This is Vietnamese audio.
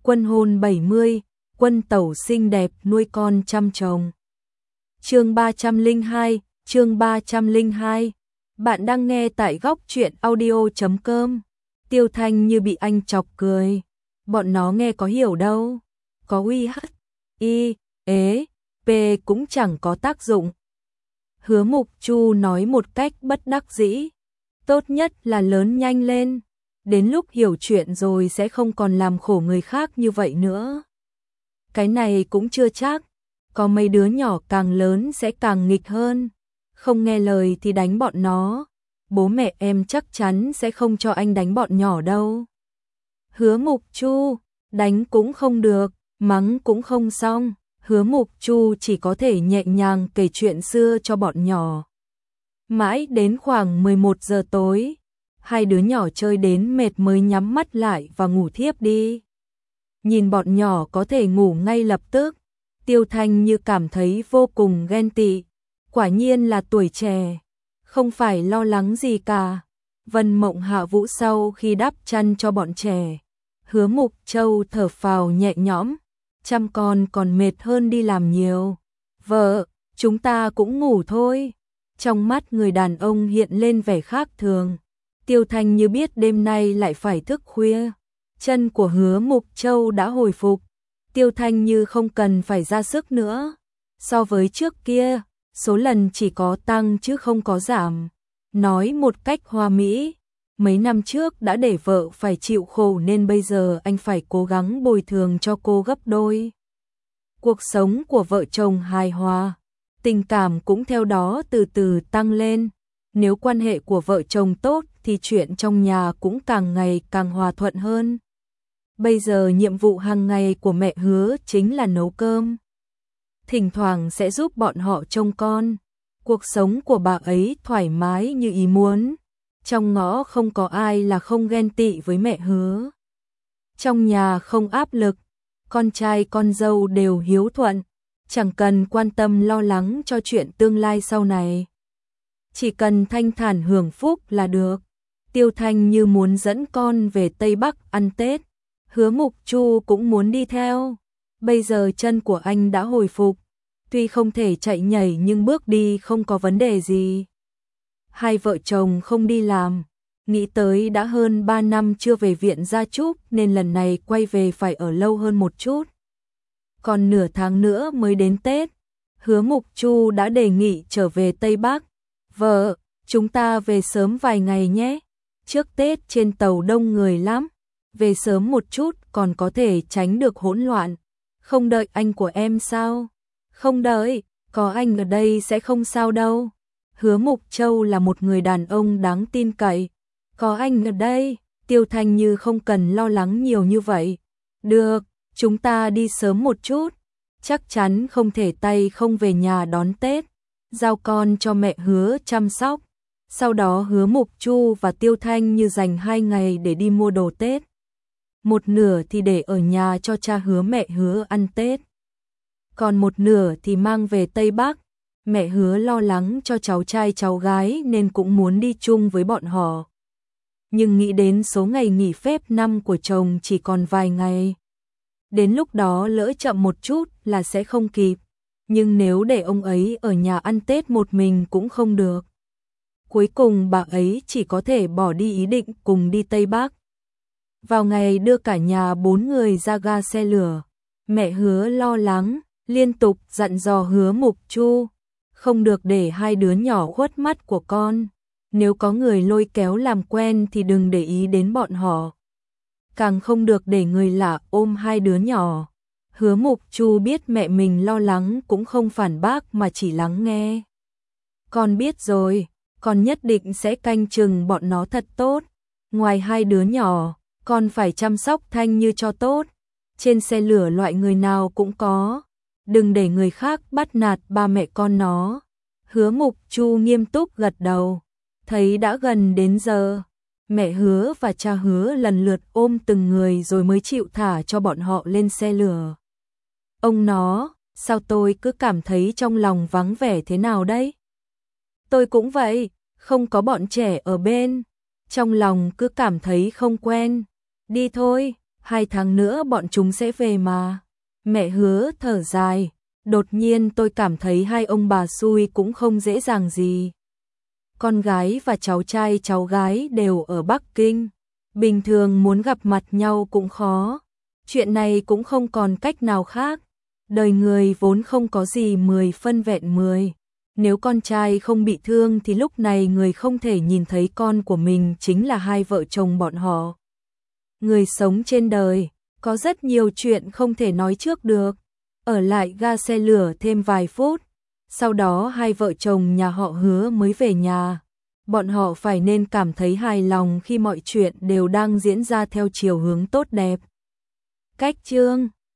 Quân hôn 70, quân tẩu xinh đẹp nuôi con chăm chồng. Chương 302, chương 302. Bạn đang nghe tại góc truyện audio.com. Tiêu Thanh như bị anh chọc cười. Bọn nó nghe có hiểu đâu. Có uy hắt, y, ế, p cũng chẳng có tác dụng. Hứa Mục Chu nói một cách bất đắc dĩ. Tốt nhất là lớn nhanh lên. Đến lúc hiểu chuyện rồi sẽ không còn làm khổ người khác như vậy nữa. Cái này cũng chưa chắc. Có mấy đứa nhỏ càng lớn sẽ càng nghịch hơn. Không nghe lời thì đánh bọn nó. Bố mẹ em chắc chắn sẽ không cho anh đánh bọn nhỏ đâu. Hứa Mục Chu, đánh cũng không được, mắng cũng không xong. Hứa Mục Chu chỉ có thể nhẹ nhàng kể chuyện xưa cho bọn nhỏ. Mãi đến khoảng 11 giờ tối, hai đứa nhỏ chơi đến mệt mới nhắm mắt lại và ngủ thiếp đi. Nhìn bọn nhỏ có thể ngủ ngay lập tức, Tiêu Thanh như cảm thấy vô cùng ghen tị. Quả nhiên là tuổi trẻ, không phải lo lắng gì cả. Vân Mộng hạ vũ sau khi đắp chăn cho bọn trẻ. Hứa Mục Châu thở phào nhẹ nhõm, chăm con còn mệt hơn đi làm nhiều. Vợ, chúng ta cũng ngủ thôi. Trong mắt người đàn ông hiện lên vẻ khác thường. Tiêu Thanh như biết đêm nay lại phải thức khuya. Chân của Hứa Mục Châu đã hồi phục. Tiêu Thanh như không cần phải ra sức nữa. So với trước kia, số lần chỉ có tăng chứ không có giảm. Nói một cách hoa mỹ, mấy năm trước đã để vợ phải chịu khổ nên bây giờ anh phải cố gắng bồi thường cho cô gấp đôi. Cuộc sống của vợ chồng hài hòa, tình cảm cũng theo đó từ từ tăng lên. Nếu quan hệ của vợ chồng tốt thì chuyện trong nhà cũng càng ngày càng hòa thuận hơn. Bây giờ nhiệm vụ hàng ngày của mẹ Hứa chính là nấu cơm. Thỉnh thoảng sẽ giúp bọn họ trông con. Cuộc sống của bà ấy thoải mái như ý muốn. Trong ngõ không có ai là không ghen tị với mẹ Hứa. Trong nhà không áp lực, con trai con dâu đều hiếu thuận, chẳng cần quan tâm lo lắng cho chuyện tương lai sau này. Chỉ cần thanh thản hưởng phúc là được. Tiêu Thanh như muốn dẫn con về Tây Bắc ăn Tết. Hứa Mục Chu cũng muốn đi theo. Bây giờ chân của anh đã hồi phục. Tuy không thể chạy nhảy nhưng bước đi không có vấn đề gì. Hai vợ chồng không đi làm. Nghĩ tới đã hơn 3 năm chưa về viện gia chúc nên lần này quay về phải ở lâu hơn một chút. Còn nửa tháng nữa mới đến Tết. Hứa Mục Chu đã đề nghị trở về Tây Bắc. Vợ, chúng ta về sớm vài ngày nhé. Trước Tết trên tàu đông người lắm. Về sớm một chút còn có thể tránh được hỗn loạn. Không đợi anh của em sao? Không đợi, có anh ở đây sẽ không sao đâu. Hứa Mục Châu là một người đàn ông đáng tin cậy. Có anh ở đây, Tiêu Thanh như không cần lo lắng nhiều như vậy. Được, chúng ta đi sớm một chút. Chắc chắn không thể tay không về nhà đón Tết. Giao con cho mẹ Hứa chăm sóc. Sau đó Hứa Mục Chu và Tiêu Thanh như dành 2 ngày để đi mua đồ Tết. Một nửa thì để ở nhà cho cha Hứa mẹ Hứa ăn Tết. Còn một nửa thì mang về Tây Bắc. Mẹ Hứa lo lắng cho cháu trai cháu gái nên cũng muốn đi chung với bọn họ. Nhưng nghĩ đến số ngày nghỉ phép năm của chồng chỉ còn vài ngày. Đến lúc đó lỡ chậm một chút là sẽ không kịp. Nhưng nếu để ông ấy ở nhà ăn Tết một mình cũng không được. Cuối cùng bà ấy chỉ có thể bỏ đi ý định cùng đi Tây Bắc. Vào ngày đưa cả nhà 4 người ra ga xe lửa, mẹ Hứa lo lắng, liên tục dặn dò Hứa Mục Chu, không được để hai đứa nhỏ khuất mắt của con. Nếu có người lôi kéo làm quen thì đừng để ý đến bọn họ. Càng không được để người lạ ôm hai đứa nhỏ. Hứa Mục Chu biết mẹ mình lo lắng cũng không phản bác mà chỉ lắng nghe. Con biết rồi, con nhất định sẽ canh chừng bọn nó thật tốt. Ngoài hai đứa nhỏ, con phải chăm sóc Thanh như cho tốt. Trên xe lửa loại người nào cũng có. Đừng để người khác bắt nạt ba mẹ con nó. Hứa Mục Chu nghiêm túc gật đầu. Thấy đã gần đến giờ, mẹ Hứa và cha Hứa lần lượt ôm từng người rồi mới chịu thả cho bọn họ lên xe lửa. Ông nó, sao tôi cứ cảm thấy trong lòng vắng vẻ thế nào đấy? Tôi cũng vậy, không có bọn trẻ ở bên. Trong lòng cứ cảm thấy không quen. Đi thôi, 2 tháng nữa bọn chúng sẽ về mà. Mẹ Hứa thở dài, đột nhiên tôi cảm thấy hai ông bà xui cũng không dễ dàng gì. Con gái và cháu trai cháu gái đều ở Bắc Kinh, bình thường muốn gặp mặt nhau cũng khó. Chuyện này cũng không còn cách nào khác. Đời người vốn không có gì 10 phân vẹn 10. Nếu con trai không bị thương thì lúc này người không thể nhìn thấy con của mình chính là hai vợ chồng bọn họ. Người sống trên đời, có rất nhiều chuyện không thể nói trước được. Ở lại ga xe lửa thêm vài phút, sau đó hai vợ chồng nhà họ Hứa mới về nhà. Bọn họ phải nên cảm thấy hài lòng khi mọi chuyện đều đang diễn ra theo chiều hướng tốt đẹp. Cách chương